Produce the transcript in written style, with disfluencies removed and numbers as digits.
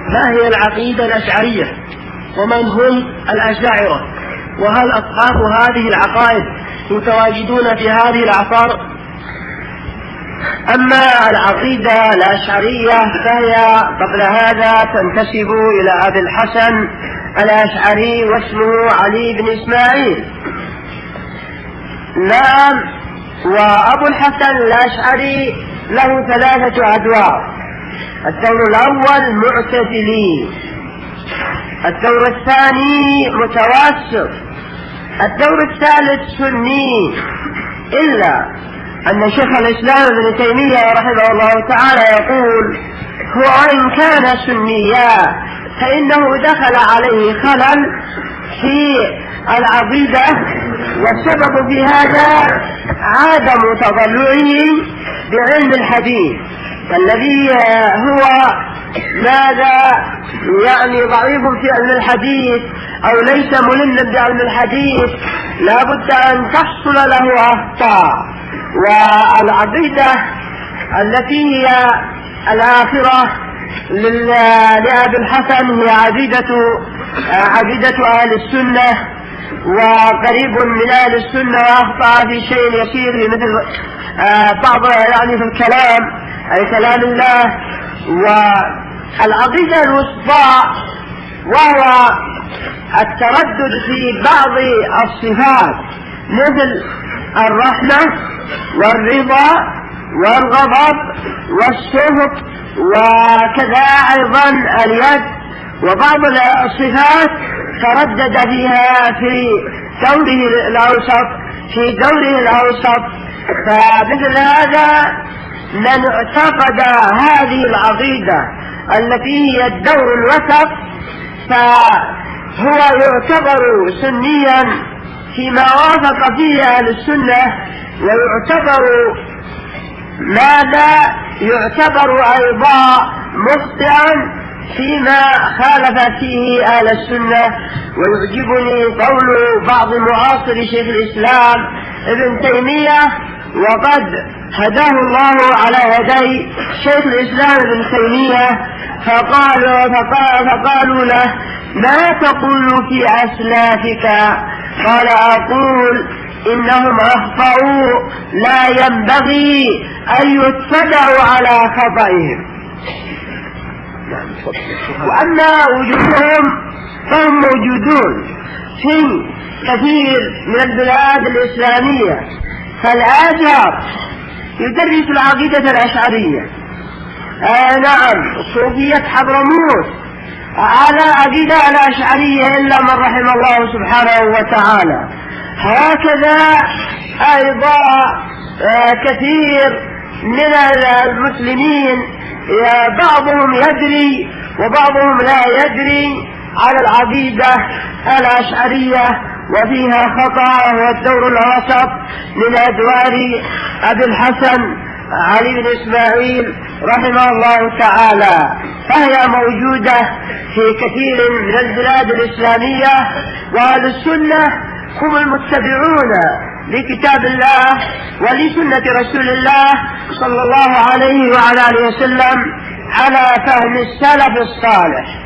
ما هي العقيدة الأشعرية ومن هم الأشاعرة وهل أصحاب هذه العقائد متواجدون في هذه الأعصار؟ أما العقيدة الأشعرية فهي قبل هذا تنتسب إلى أبي الحسن الأشعري واسمه علي بن إسماعيل. نعم، وأبو الحسن الأشعري له 3 أدوار. الدور الأول معتزلي، الدور الثاني متوسط، الدور الثالث سني. إلا أن شيخ الإسلام ابن تيمية رحمه الله تعالى يقول هو إن كان سنيا فإنه دخل عليه خلل في العقيدة، والسبب في هذا عدم تضلعه بعلم الحديث الذي هو ماذا يعني ضعيف في علم الحديث أو ليس ملما بعلم الحديث، لا بد أن تحصل له أخطاء. والعقيدة التي هي الآخرة لأبي الحسن هي عقيدة أهل السنة، وقريب من أهل السنة، وأخطأ في شيء يسير مثل بعض يعني في الكلام أي كلام الله. والعقيدة الوسطى وهو التردد في بعض الصفات مثل الرحمة والرضا والغضب والسخط، وكذا أيضا اليد، وبعض الصفات تردد فيها في دوره الأوسط. فمثل هذا من اعتقد هذه العقيدة التي هي الدور الوسط فهو يعتبر سنيا فيما وافق فيه أهل السنة، ويعتبر يعتبر أيضا مخطئا فيما خالف فيه أهل السنة. ويعجبني قول بعض معاصر شيخ الإسلام ابن تيمية، وقد هداه الله على يدي شيخ الإسلام ابن تيمية، فقالوا له ما تقول في أسلافك؟ قال أقول إنهم أخطأوا لا ينبغي أن يتبعوا على خطئهم. وأما وجودهم فهم موجودون في كثير من البلاد الإسلامية. فالآثار يدرس العقيدة الأشعرية، نعم، صوفية حضرموت على عقيدة الأشعرية إلا من رحم الله سبحانه وتعالى. هكذا أيضا كثير من المسلمين بعضهم يدري وبعضهم لا يدري على العقيدة الأشعرية، وفيها خطأ. والدور الوسط من أدوار أبي الحسن علي بن إسماعيل رحمه الله تعالى، فهي موجودة في كثير من البلاد الإسلامية. وأهل السنة هم المتبعون لكتاب الله ولسنة رسول الله صلى الله عليه وعلى آله وسلم على فهم السلف الصالح.